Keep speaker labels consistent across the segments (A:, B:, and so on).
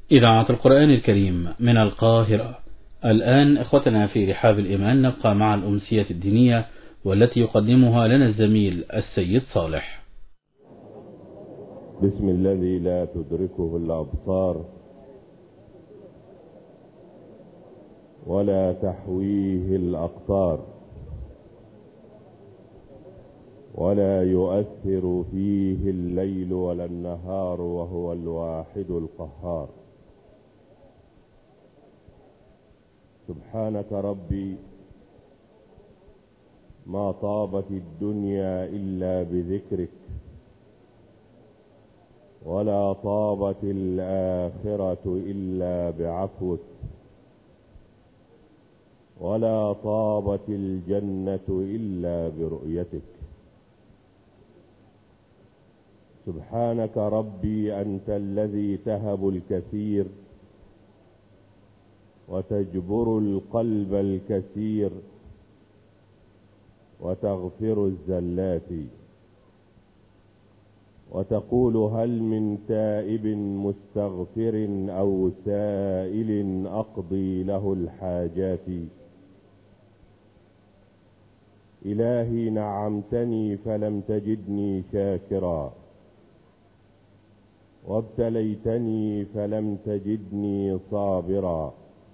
A: إذاعة القرآن الكريم من القاهرة. الآن إخوتنا في رحاب الإيمان نبقى مع الأمسية الدينية والتي يقدمها لنا الزميل السيد صالح.
B: بسم الذي لا تدركه الأبصار ولا تحويه الأقطار ولا يؤثر فيه الليل ولا النهار وهو الواحد القهار. سبحانك ربي ما طابت الدنيا إلا بذكرك ولا طابت الآخرة إلا بعفوك ولا طابت الجنة إلا برؤيتك. سبحانك ربي أنت الذي تهب الكثير وتجبر القلب الكثير وتغفر الزلات وتقول هل من تائب مستغفر أو سائل أقضي له الحاجات. إلهي نعمتني فلم تجدني شاكرا وابتليتني فلم تجدني صابرا.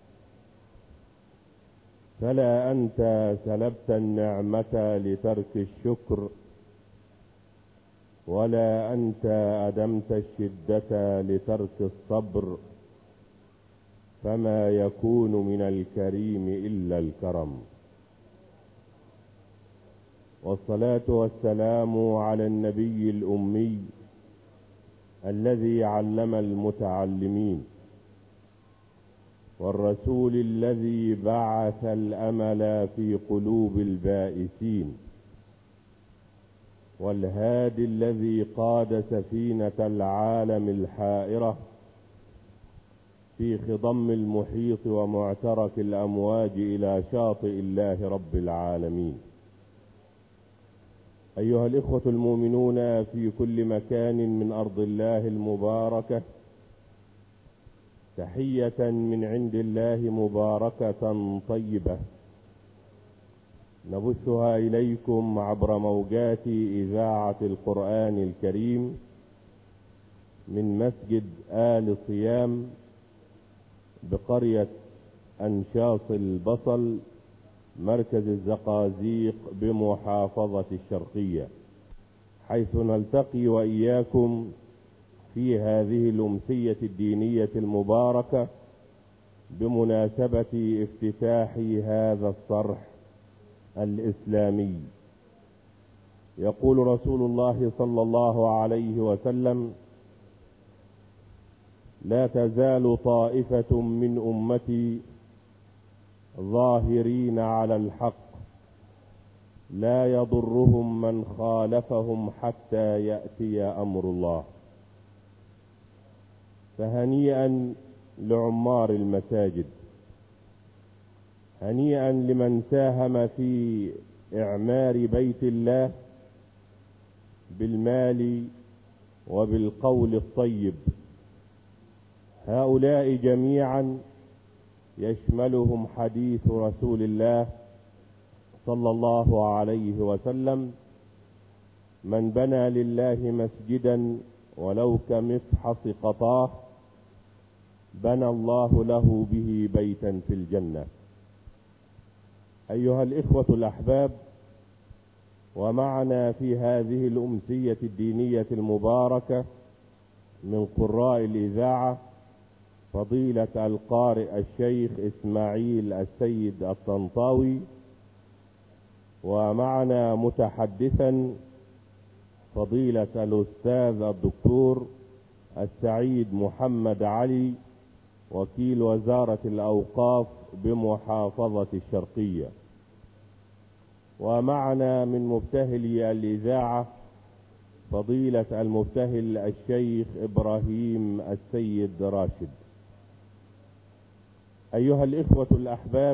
B: فلا أنت سلبت النعمة لترك الشكر ولا أنت أدمت الشدة لترك الصبر، فما يكون من الكريم إلا الكرم. والصلاة والسلام على النبي الأمي الذي علم المتعلمين والرسول الذي بعث الأمل في قلوب البائسين والهادي الذي قاد سفينة العالم الحائرة في خضم المحيط ومعترك الأمواج إلى شاطئ الله رب العالمين. أيها الإخوة المؤمنون في كل مكان من أرض الله المباركة، تحية من عند الله مباركة طيبة نبثها إليكم عبر موجات إذاعة القرآن الكريم من مسجد آل صيام بقرية أنشاص البصل مركز الزقازيق بمحافظة الشرقية، حيث نلتقي وإياكم في هذه الأمسية الدينية المباركة بمناسبة افتتاح هذا الصرح الإسلامي. يقول رسول الله صلى الله عليه وسلم: لا تزال طائفة من أمتي ظاهرين على الحق لا يضرهم من خالفهم حتى يأتي أمر الله. فهنيئا لعمار المساجد، هنيئا لمن ساهم في إعمار بيت الله بالمال وبالقول الطيب. هؤلاء جميعا يشملهم حديث رسول الله صلى الله عليه وسلم: من بنى لله مسجدا ولو كمفحص قطاه بنى الله له به بيتا في الجنة. أيها الإخوة الأحباب، ومعنا في هذه الأمسية الدينية المباركة من قراء الإذاعة فضيلة القارئ الشيخ إسماعيل السيد الطنطاوي، ومعنا متحدثا فضيلة الأستاذ الدكتور السعيد محمد علي وكيل وزارة الأوقاف بمحافظة الشرقية، ومعنا من مبتهلي الإذاعة فضيلة المبتهل الشيخ إبراهيم السيد راشد. أيها الإخوة الأحباب،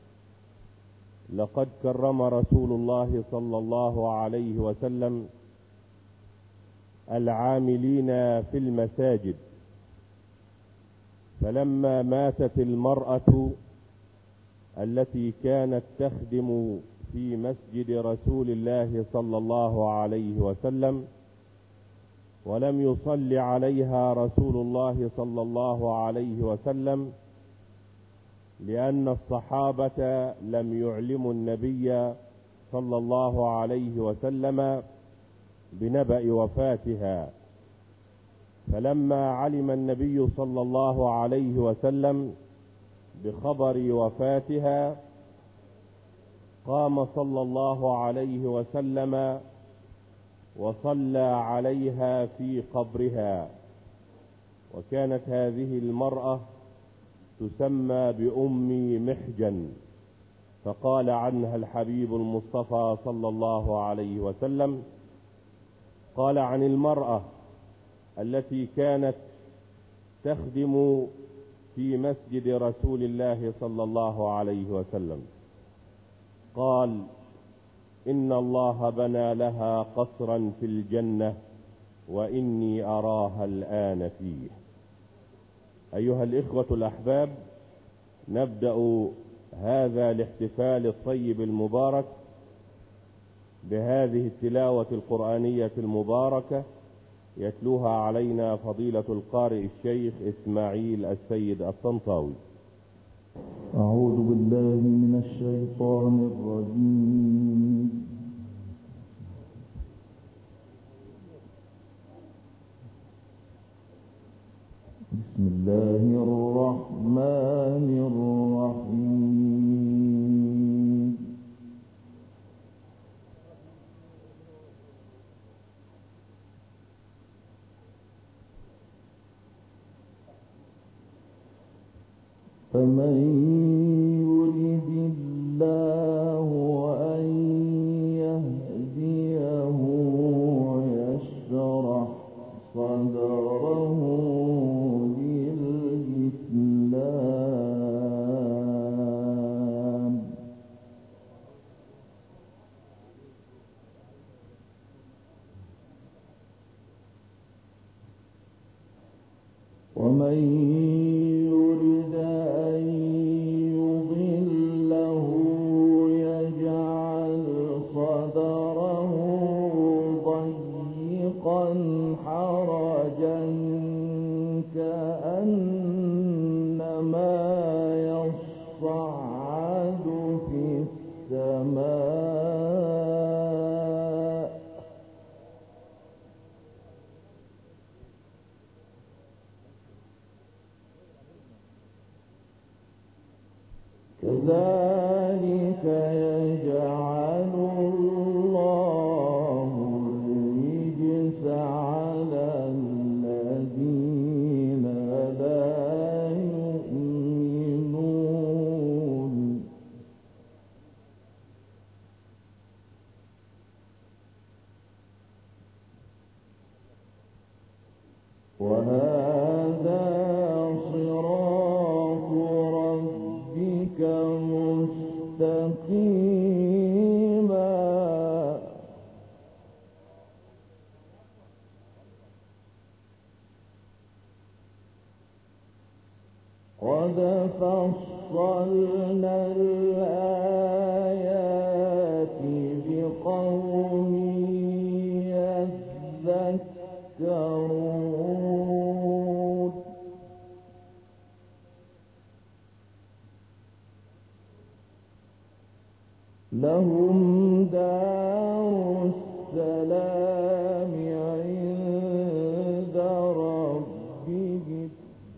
B: لقد كرم رسول الله صلى الله عليه وسلم العاملين في المساجد فلما ماتت المرأة التي كانت تخدم في مسجد رسول الله صلى الله عليه وسلم ولم يصل عليها رسول الله صلى الله عليه وسلم، لأن الصحابة لم يعلموا النبي صلى الله عليه وسلم بنبأ وفاتها. فلما علم النبي صلى الله عليه وسلم بخبر وفاتها قام صلى الله عليه وسلم وصلى عليها في قبرها. وكانت هذه المرأة تسمى بأم محجن، فقال عنها الحبيب المصطفى صلى الله عليه وسلم، قال عن المرأة التي كانت تخدم في مسجد رسول الله صلى الله عليه وسلم، قال: إن الله بنى لها قصرا في الجنة وإني أراها الآن فيه. أيها الإخوة الأحباب، نبدأ هذا الاحتفال الطيب المبارك بهذه التلاوة القرآنية المباركة يتلوها علينا فضيلة القارئ الشيخ إسماعيل السيد الطنطاوي.
C: أعوذ بالله من الشيطان الرجيم. بسم الله الرحمن الرحيم. فمن يرد الله أن يهديه يشرح صدره للإسلام، ومن يرد أن يضله يجعل صدره ضيقا حرجا كأنما يصعد في السماء، كذلك يجعل الله الرجس على الذين لا يؤمنون. وهذا صراط ربك مستقيما، قد فصلنا الآيات لقوم يذكرون. لهم دار السلام عند ربهم،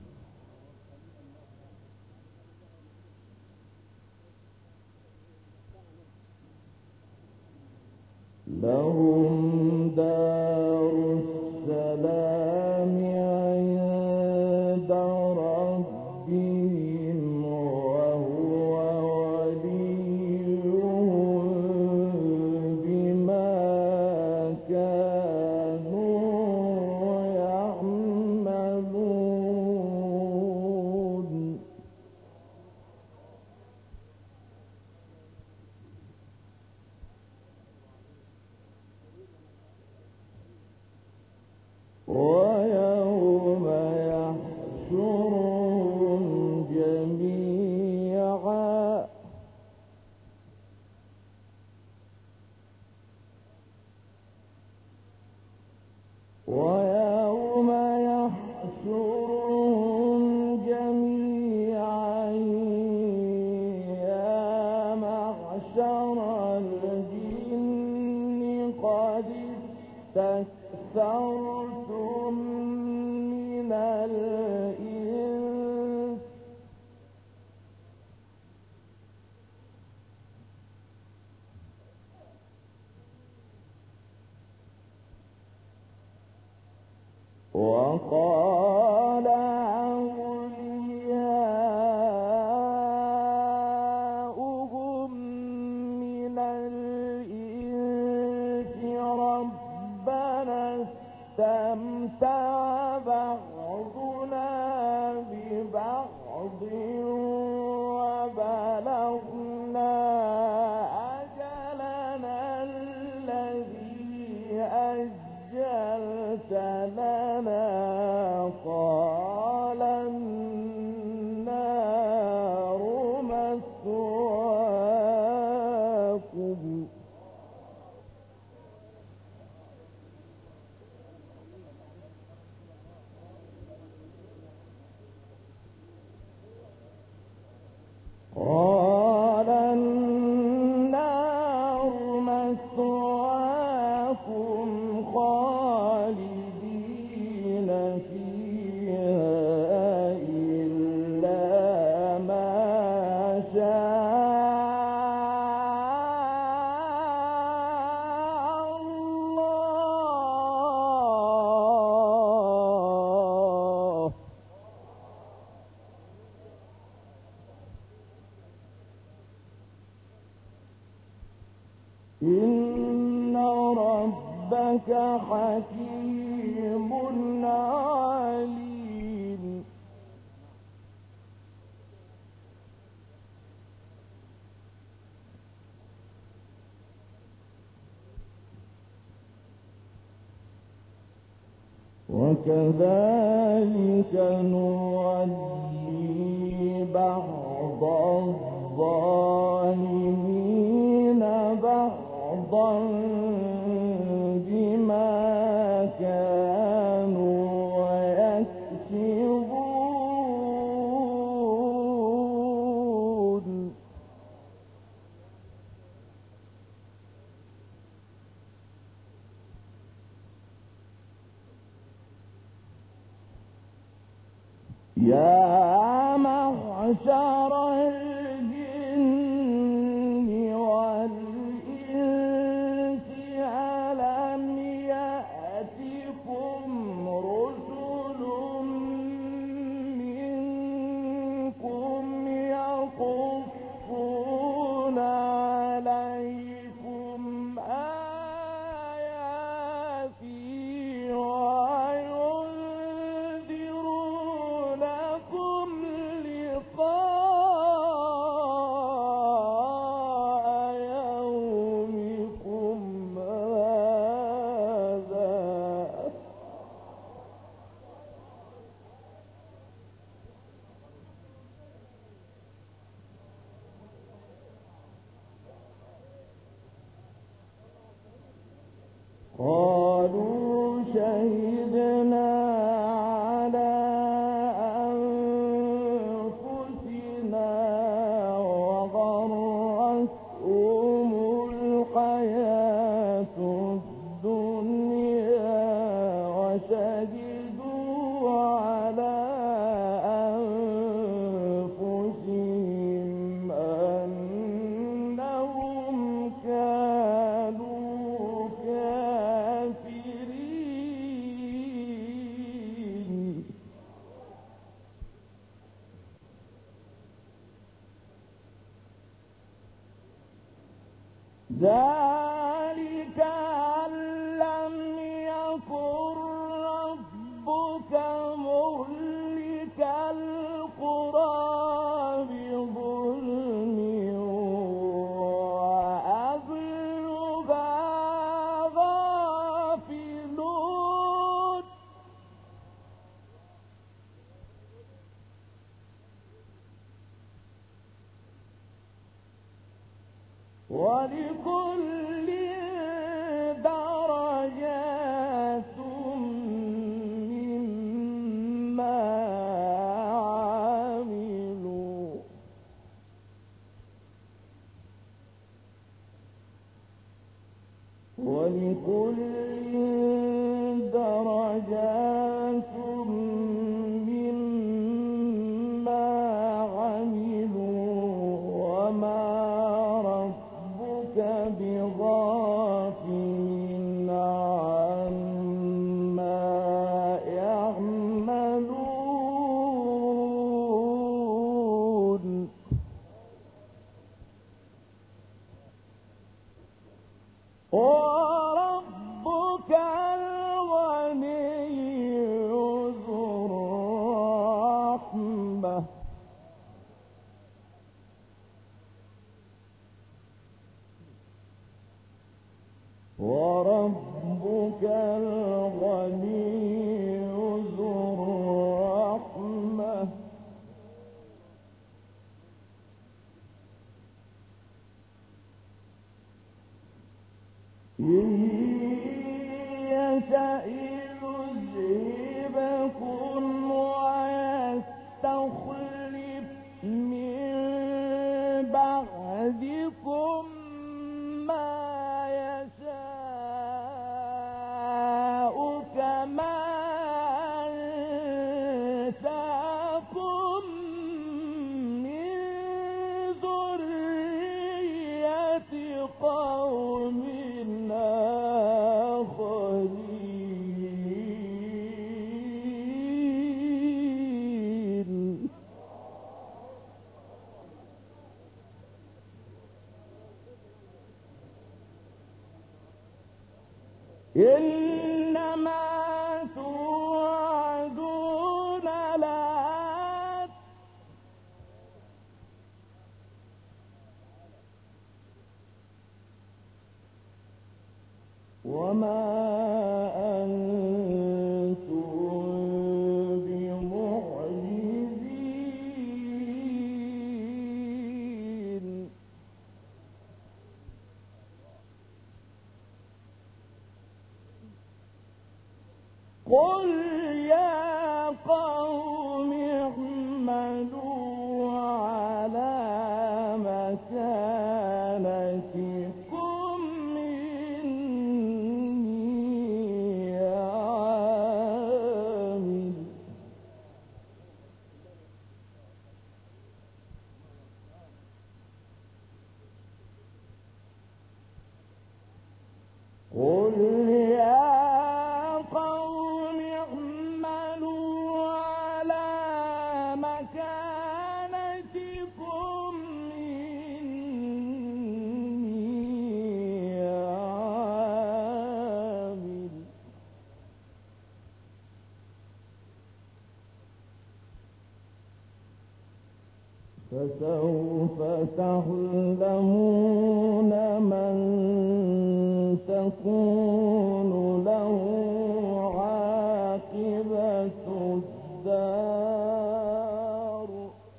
C: لهم دار السلام عند ربهم وهو وليهم أرض وبلغنا أجلنا الذي أجلت لنا قال النار مثواكم قال النار مثواكم خالدين فيها إلا ما شاء الله إن ربك حكيم عليم وكذلك نولي بعض الظالمين بعضا بما كانوا يكسبون يا معشر الجن والإنس ألم يأتكم رسل منكم يقصون عليكم آياتي وينذرونكم لقاء يومكم هذا قالوا شهدنا على أنفسنا وغرتهم الحياة الدنيا وشهدوا على أنفسهم أنهم كانوا كافرين ذلك أن لم يكن ربك مهلك القرى بظلم وأهلها غافلون ولكل درجات مما عملوا ولكل درجات مما عملوا وما ربك بظلام إنما توعدون لآت وما أنتم بمعجزين قل يا قوم اعملوا على مكانتكم إني عامل قل يا قوم اعملوا على مكانتكم إني عامل فسوف تعلمون من تكون له عاقبة الدار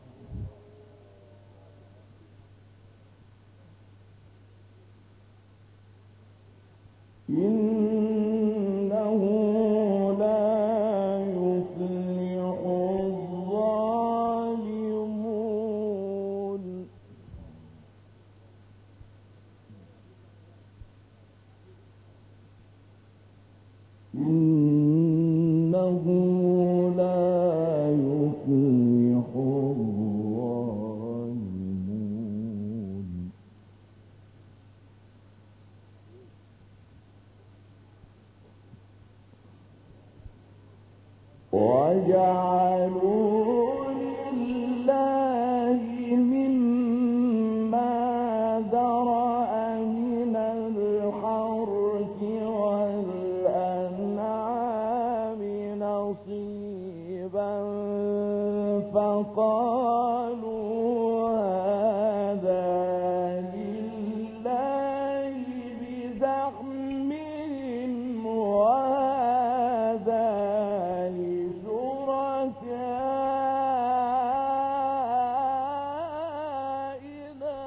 C: إنه لا يفلح الظالمون إنه لا يفلح الظالمون وجعلوا لله مما ذرأ من الحرث والأنعام نصيبا فقالوا هذا لله بزعمهم وهذا لشركائنا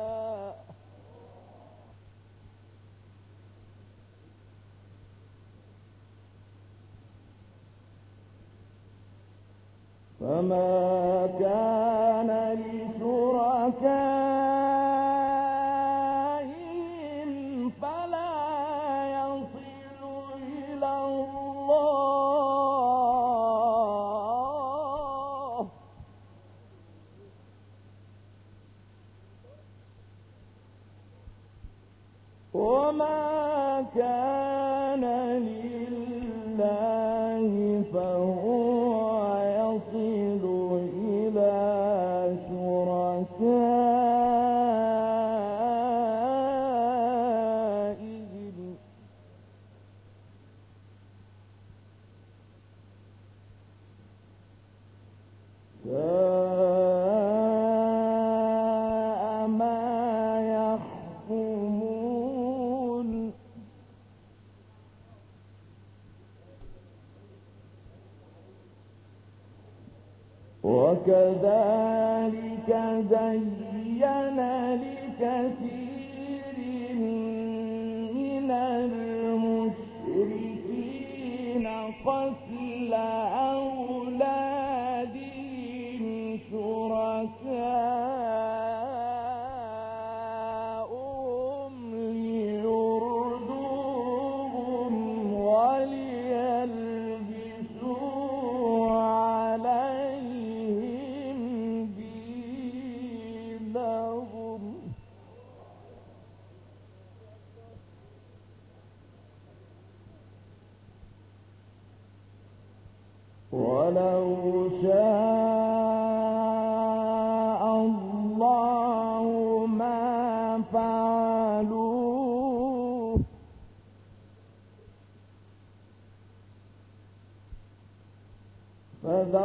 C: فما كان لشركائهم فلا يصل إلى الله وما كان لله فهو يصل إلى شركائهم ساء ما يحكمون وكذلك زين لكثير من المشركين قتل أولادهم شركاؤهم ليردوهم وليلبسوا عليهم دينهم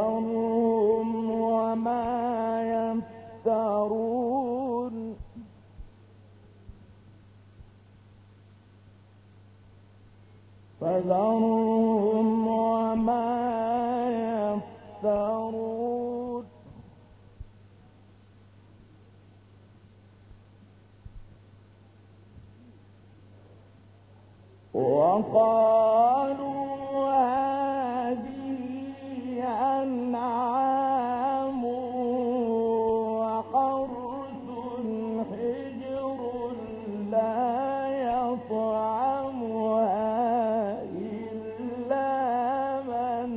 C: فذرهم وما يفترون فذرهم وما يفترون وقالوا هذه أنعام وحرث حجر لا يطعمها إلا من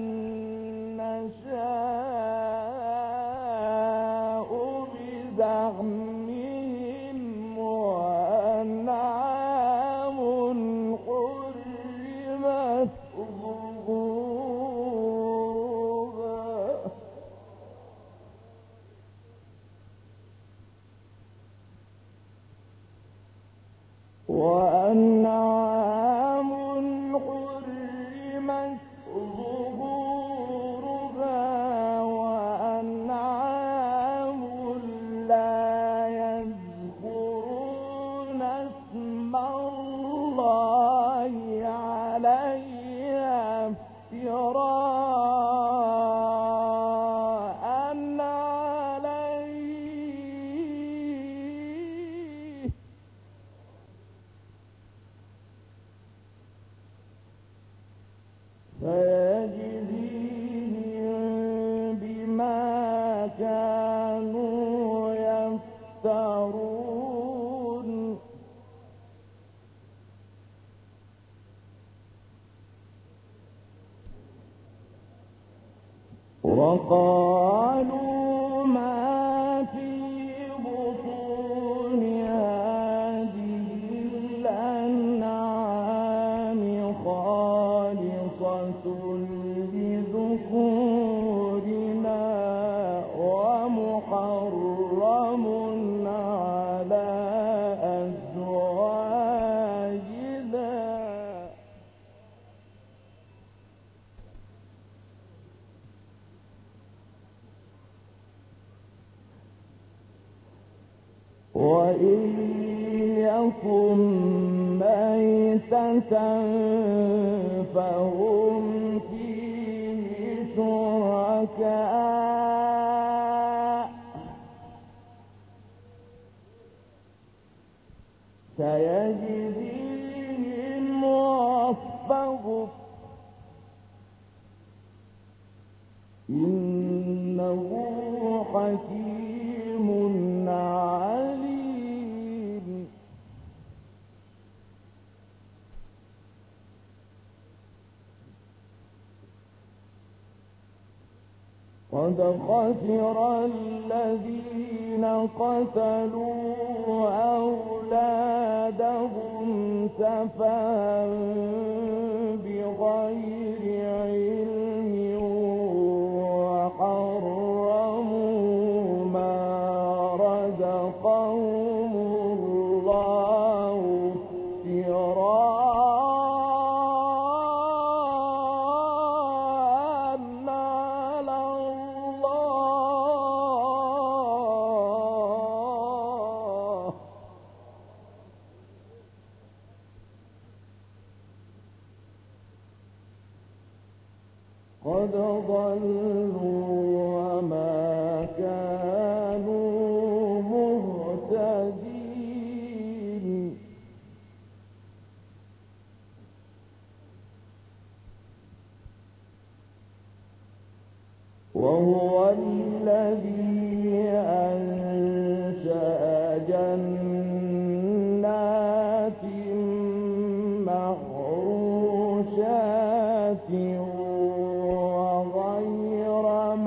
C: نشاء بزعمهم وأنعام حرمت ظهورها وأنعام حرمت ظهورها وأنعام لا يذكرون اسم الله عليها افتراء عليه فيجزيهم بما كانوا يفترون وقالوا ما في بطون هذه الأنعام خالصة لذكورنا ومحرم على أزواجنا وإن يكن ميتة فهم فيه شركاء سيجزيهم وصفهم إنه حكيم عليم قد خسر الذين قتلوا أولادهم سفها بغير علم وحرموا ما رزقهم الله افتراء على الله قد ضلوا وما كانوا مهتدين وهو الذي أنشأ جنات معروشات وغير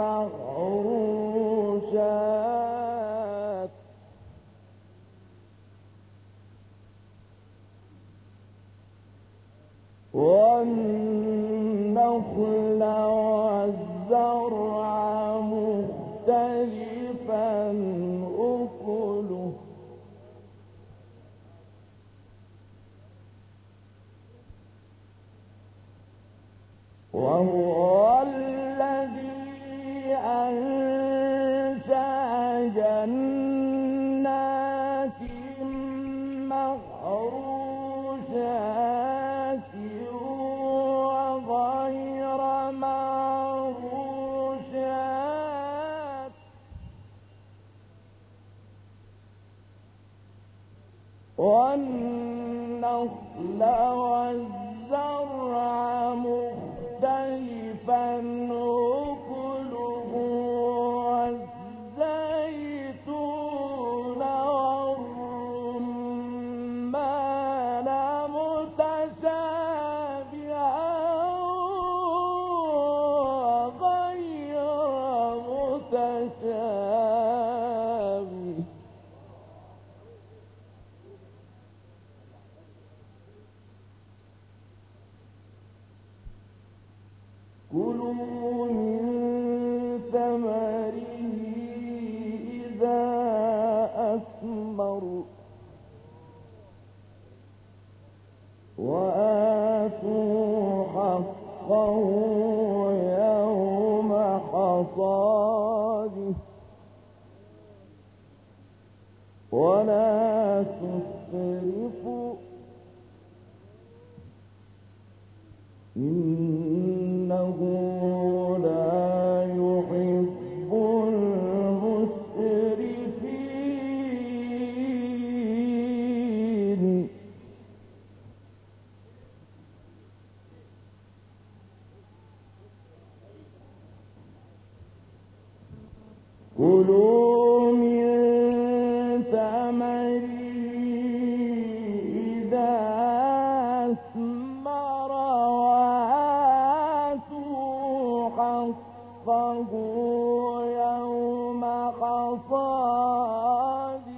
C: معروشات والنخل والزرع مختلفا أكله وهو الذي أنشأ جنات محروشات وغير محروشات والنخل والزرع مختلفا أكله والزيتون والرمان متشابها وغير متشابه كلوا من ثمره إذا أثمر وآتوا حقه يوم حصاده ولا تسرفوا إنه لا يحب المسرفين كلوا من ثمره إذا أثمر وآتوا حقه يوم حصاده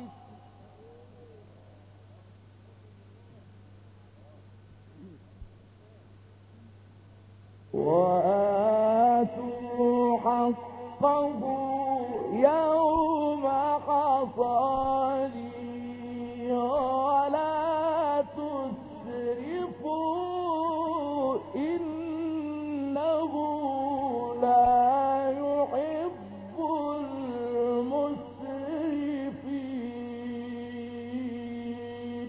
C: وآتوا حقه يوم حصاده ولا تسرفوا إنه لا يحب المسرفين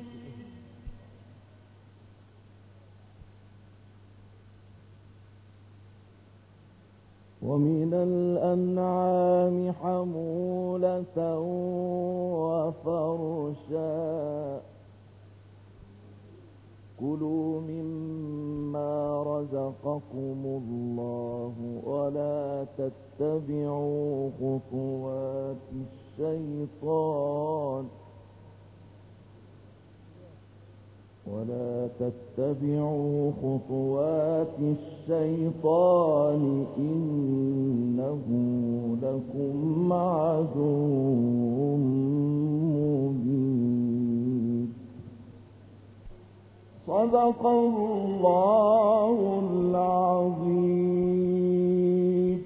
C: ومن الأنعام حمولة وفرشا كلوا مما رزقكم الله ولا تتبعوا خطوات الشيطان إنه لكم عدو مبين صدق الله العظيم.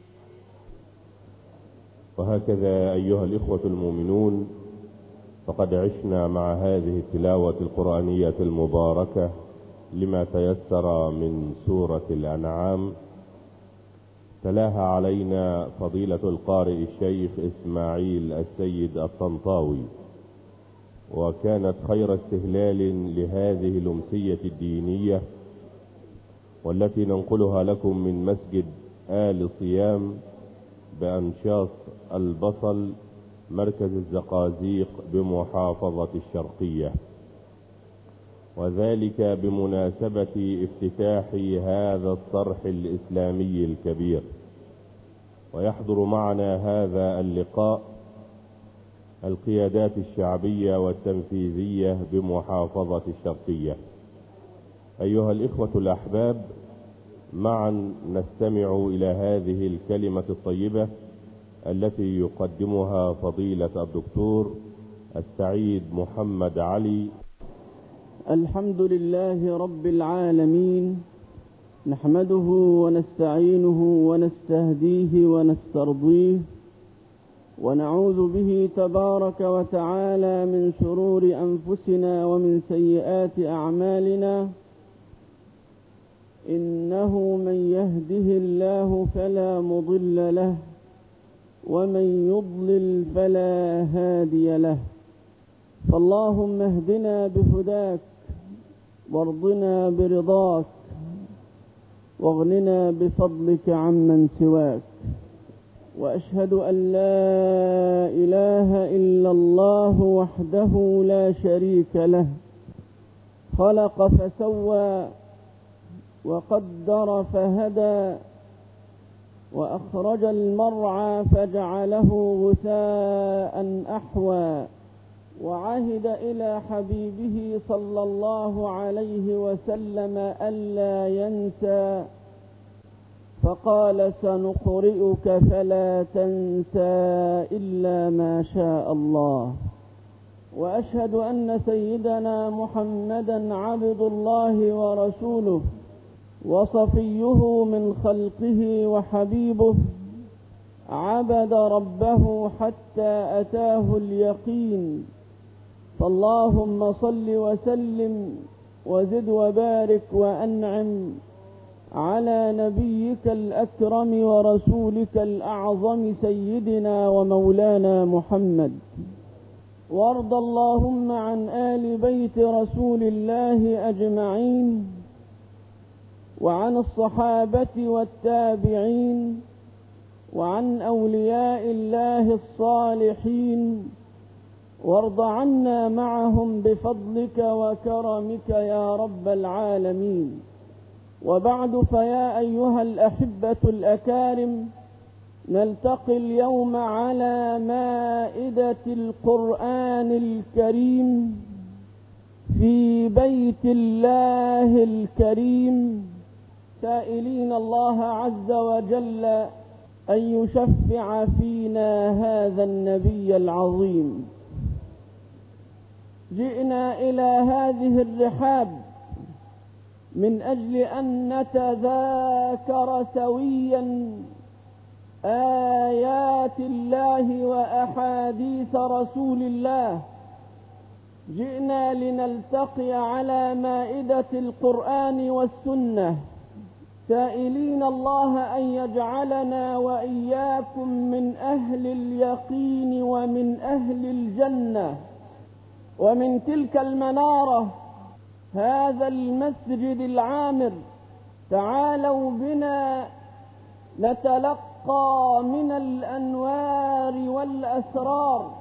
B: وهكذا أيها الإخوة المؤمنون، فقد عشنا مع هذه التلاوة القرآنية المباركة لما تيسر من سورة الأنعام. تلاها علينا فضيلة القارئ الشيخ إسماعيل السيد الطنطاوي، وكانت خير استهلال لهذه الأمسية الدينية، والتي ننقلها لكم من مسجد آل صيام بأنشاص البصل مركز الزقازيق بمحافظة الشرقية، وذلك بمناسبة افتتاح هذا الصرح الإسلامي الكبير. ويحضر معنا هذا اللقاء القيادات الشعبية والتنفيذية بمحافظة الشرقية. أيها الإخوة الأحباب، معا نستمع إلى هذه الكلمة الطيبة التي يقدمها فضيلة الدكتور السعيد محمد علي.
D: الحمد لله رب العالمين، نحمده ونستعينه ونستهديه ونسترضيه، ونعوذ به تبارك وتعالى من شرور أنفسنا ومن سيئات أعمالنا. إنه من يهده الله فلا مضل له، ومن يضلل فلا هادي له. فاللهم اهدنا بهداك، وارضنا برضاك، واغننا بفضلك عمن سواك. وأشهد أن لا إله إلا الله وحده لا شريك له، خلق فسوى وقدر فهدى، وأخرج المرعى فجعله غثاء أحوى، وعهد إلى حبيبه صلى الله عليه وسلم ألا ينسى، فقال سنقرئك فلا تنسى إلا ما شاء الله. وأشهد أن سيدنا محمدا عبد الله ورسوله، وصفيه من خلقه وحبيبه، عبد ربه حتى أتاه اليقين. فاللهم صل وسلم وزد وبارك وأنعم على نبيك الأكرم ورسولك الأعظم سيدنا ومولانا محمد. وارض اللهم عن آل بيت رسول الله أجمعين، وعن الصحابة والتابعين، وعن أولياء الله الصالحين، وارض عنا معهم بفضلك وكرمك يا رب العالمين. وبعد، فيا أيها الأحبة الأكارم، نلتقي اليوم على مائدة القرآن الكريم في بيت الله الكريم، سائلين الله عز وجل أن يشفع فينا هذا النبي العظيم. جئنا إلى هذه الرحاب من أجل أن نتذاكر سويا آيات الله وأحاديث رسول الله. جئنا لنلتقي على مائدة القرآن والسنة، سائلين الله أن يجعلنا وإياكم من أهل اليقين ومن أهل الجنة. ومن تلك المنارة هذا المسجد العامر تعالوا بنا نتلقى من الأنوار والأسرار،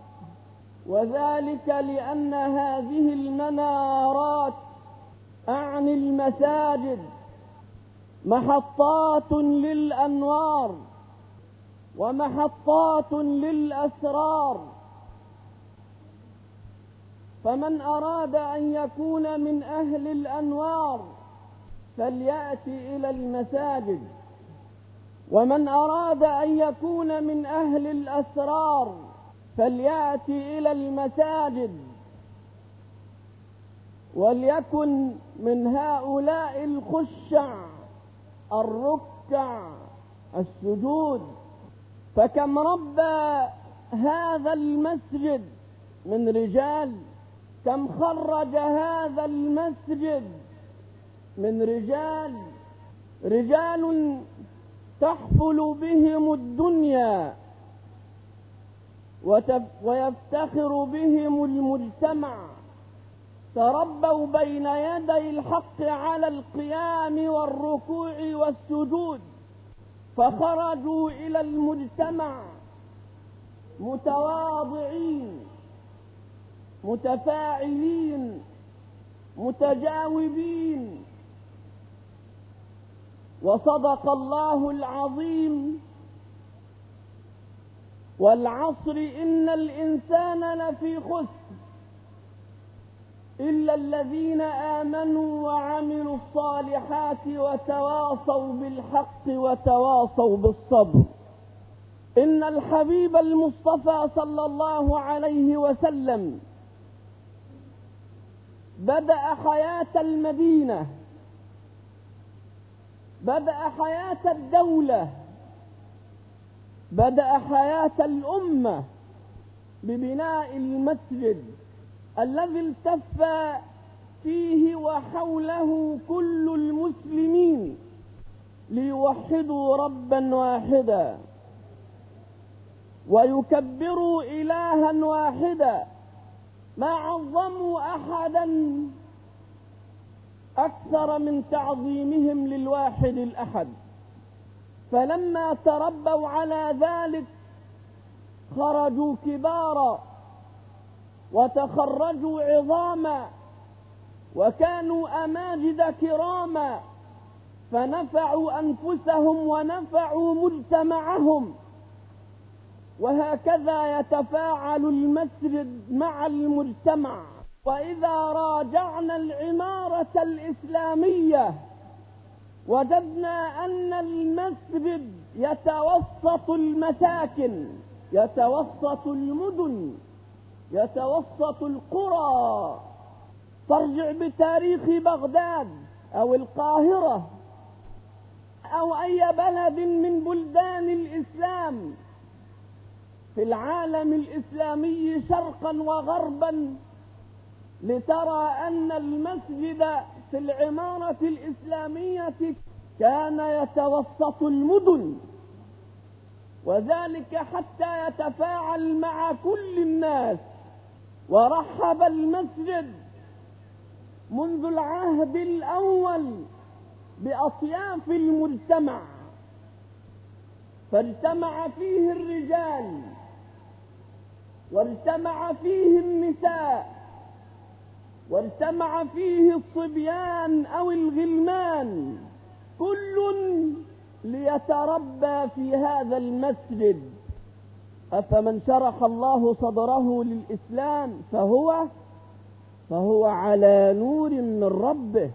D: وذلك لأن هذه المنارات أعني المساجد محطات للأنوار ومحطات للأسرار. فمن أراد أن يكون من أهل الأنوار فليأتي إلى المساجد، ومن أراد أن يكون من أهل الأسرار فليأتي إلى المساجد. وليكن من هؤلاء الخشع الركع السجود. فكم ربى هذا المسجد من رجال، كم خرج هذا المسجد من رجال تحفل بهم الدنيا ويفتخر بهم المجتمع، تربوا بين يدي الحق على القيام والركوع والسجود، فخرجوا إلى المجتمع متواضعين متفاعلين متجاوبين. وصدق الله العظيم: والعصر إن الإنسان لفي خسر إلا الذين آمنوا وعملوا الصالحات وتواصوا بالحق وتواصوا بالصبر. إن الحبيب المصطفى صلى الله عليه وسلم بدأ حياة المدينة، بدأ حياة الدولة، بدأ حياة الأمة ببناء المسجد الذي التف فيه وحوله كل المسلمين ليوحدوا ربا واحدا. ويكبروا إلها واحدا، ما عظموا أحدا أكثر من تعظيمهم للواحد الأحد. فلما تربوا على ذلك خرجوا كبارا وتخرجوا عظاما وكانوا أماجد كراما، فنفعوا أنفسهم ونفعوا مجتمعهم. وهكذا يتفاعل المسجد مع المجتمع. وإذا راجعنا العمارة الإسلامية وجدنا أن المسجد يتوسط المساكن، يتوسط المدن، يتوسط القرى. ترجع بتاريخ بغداد أو القاهرة أو أي بلد من بلدان الإسلام في العالم الإسلامي شرقا وغربا، لترى أن المسجد في العمارة الإسلامية كان يتوسط المدن، وذلك حتى يتفاعل مع كل الناس. ورحب المسجد منذ العهد الأول بأطياف المجتمع، فاجتمع فيه الرجال واجتمع فيه النساء واجتمع فيه الصبيان أو الغلمان، كل ليتربى في هذا المسجد. أفمن شرح الله صدره للإسلام فهو على نور من ربه.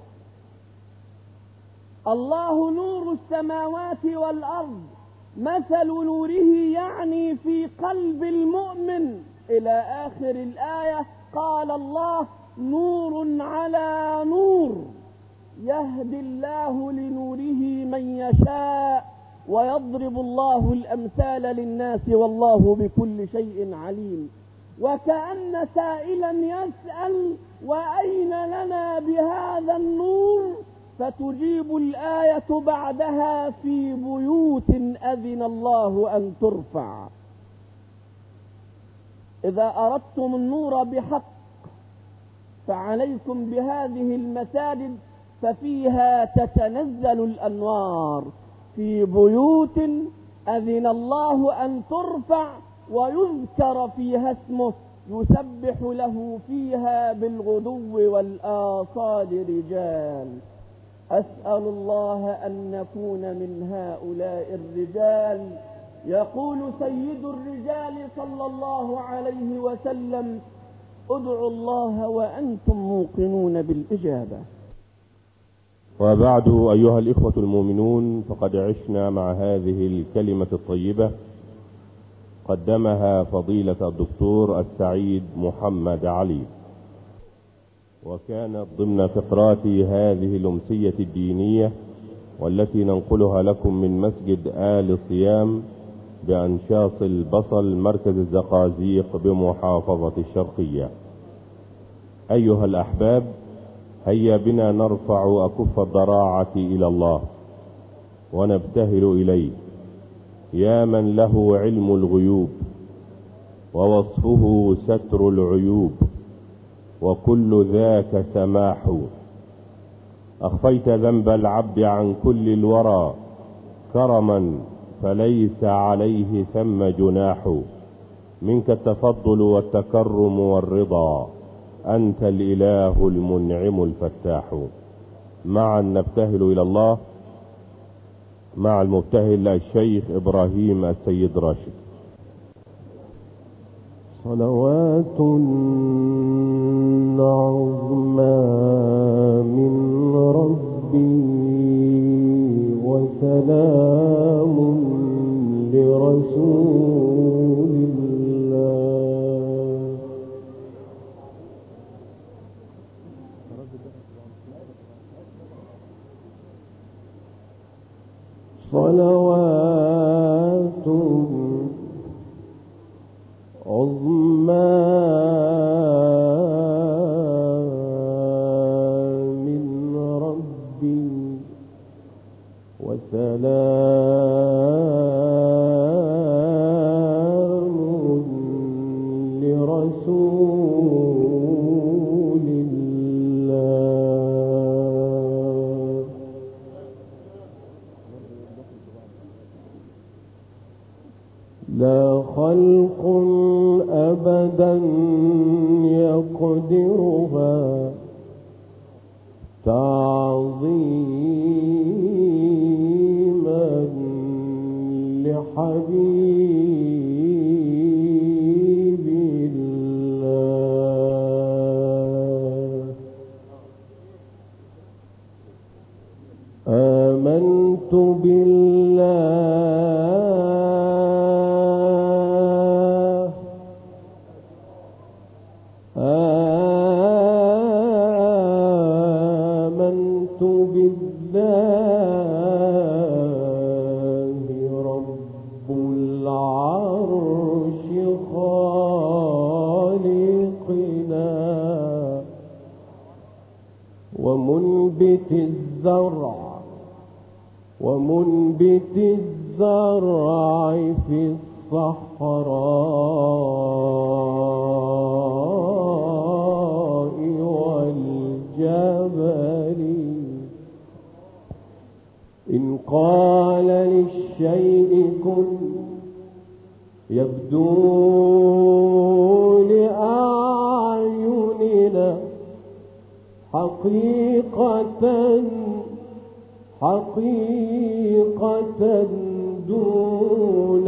D: الله نور السماوات والأرض، مثل نوره يعني في قلب المؤمن إلى آخر الآية. قال الله: نور على نور يهدي الله لنوره من يشاء ويضرب الله الأمثال للناس والله بكل شيء عليم. وكأن سائلا يسأل: وأين لنا بهذا النور؟ فتجيب الآية بعدها: في بيوت أذن الله أن ترفع. إذا أردتم النور بحق فعليكم بهذه المساجد، ففيها تتنزل الأنوار. في بيوت أذن الله أن ترفع ويذكر فيها اسمه يسبح له فيها بالغدو والآصال رجال. أسأل الله أن نكون من هؤلاء الرجال. يقول سيد الرجال صلى الله عليه وسلم: ادعوا الله وأنتم موقنون بالإجابة.
B: وبعد، أيها الإخوة المؤمنون، فقد عشنا مع هذه الكلمة الطيبة قدمها فضيلة الدكتور السعيد محمد علي، وكانت ضمن فقرات هذه الأمسية الدينية، والتي ننقلها لكم من مسجد آل صيام بأنشاص البصل مركز الزقازيق بمحافظة الشرقية. أيها الأحباب، هيا بنا نرفع أكف الضراعة إلى الله ونبتهل إليه، يا من له علم الغيوب ووصفه ستر العيوب، وكل ذاك سماح. أخفيت ذنب العبد عن كل الورى كرما، فليس عليه ثم جناح. منك التفضل والتكرم والرضا، أنت الإله المنعم الفتاح. معا نبتهل إلى الله مع المبتهل الشيخ إبراهيم السيد راشد.
C: صلوات عظمى من ربي وسلام لرسول الله. صلوات عظمى رسول الله. لا خلق أبدا يقدرها تعظيما لحبيب الله. آمنت بالله آمنت بالله رب العرش خالقنا ومنبت الزرع في الصحراء والجبل. إن قال للشيء كن يبدو لأعيننا حقيقة دون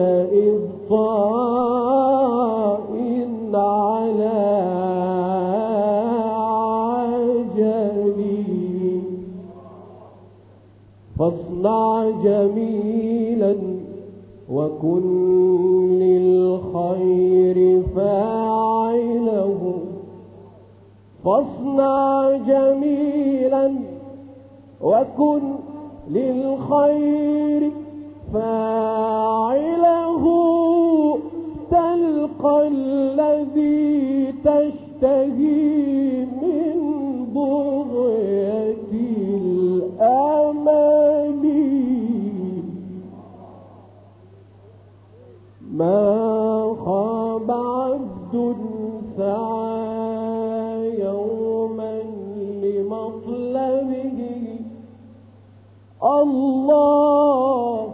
C: إبطاء على عجلي. فاصنع جميلا وكن للخير فاعله. فاصنع جميلا وكن للخير فاعله. تلقى الذي تشتهي من بغية الأمل. ما خاب عبد سعى يوما لمطلبه. الله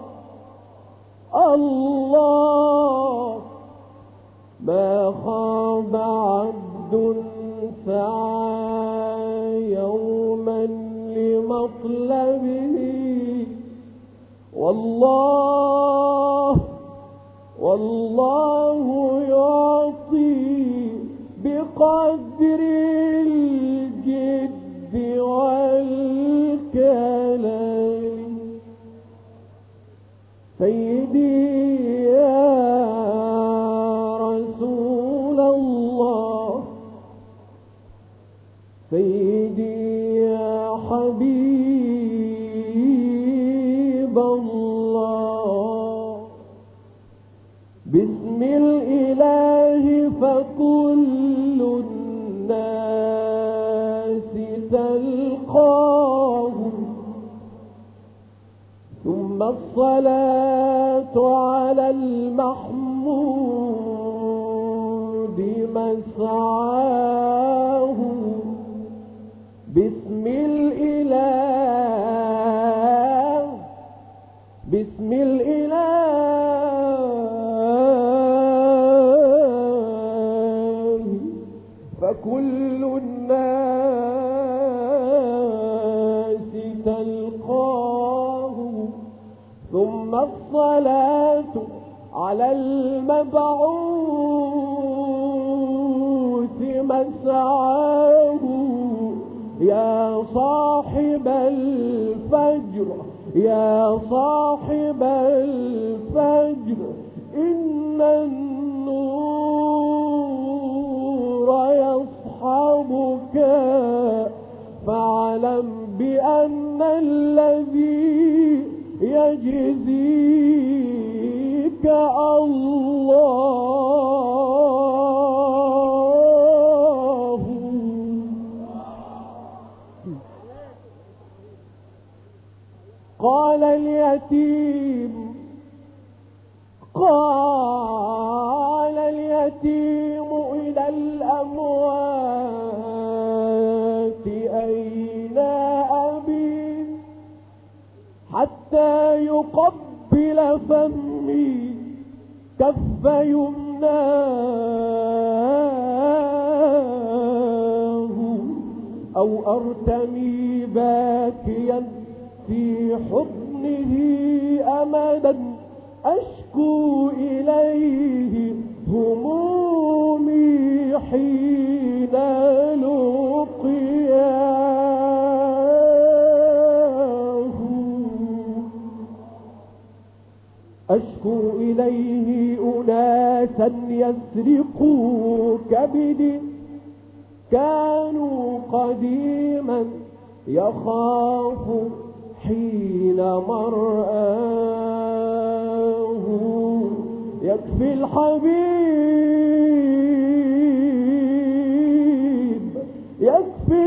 C: الله ما خاب عبد سعى يوما لمطلبه. والله يعطي بقدر الجد والكلام. سيدي يا رسول الله، سيدي يا حبيب الله. بسم الإله فكل الناس تلقاه. ثم الصلاة على المحمود مسعاه. بسم الإله بسم الإله فكل الناس تلقاه. ثم الصلاة على المبعوث مسعاه. يا صاحب الفجر يا صاحب الفجر إن النور يصحبك. فاعلم بأن الذي يجزيك الله. قال اليتيم إلى فيمناه أو أرتمي باكيا في حضنه أمدا أشكو إليه همومي حين لقياه أشكو إليه أناسا يسرقوا كبدي كانوا قديما يخاف حين مرآه يكفي الحبيب يكفي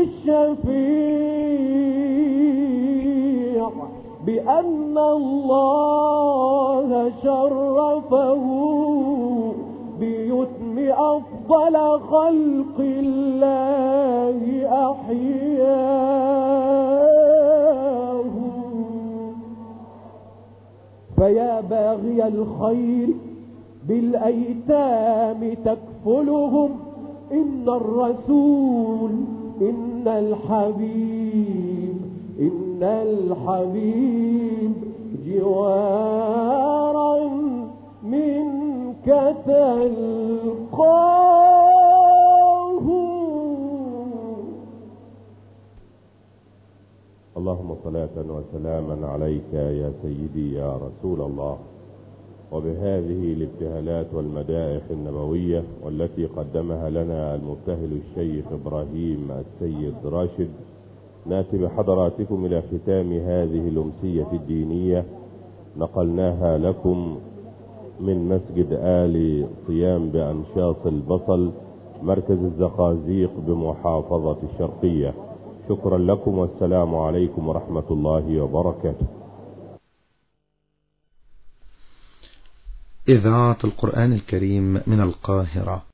C: الشفيع بأن الله شرفه بيتم أفضل خلق الله أحياه فيا باغي الخير بالأيتام تكفلهم إن الرسول إن الحبيب جوارا منك تلقاه.
B: اللهم صلاة وسلاما عليك يا سيدي يا رسول الله. وبهذه الابتهالات والمدائح النبوية والتي قدمها لنا المبتهل الشيخ إبراهيم السيد راشد نأتي بحضراتكم إلى ختام هذه الأمسية الدينية نقلناها لكم من مسجد آل صيام بأنشاص البصل مركز الزقازيق بمحافظة الشرقية. شكرا لكم والسلام عليكم ورحمة الله وبركاته.
E: إذاعة القرآن الكريم من القاهرة.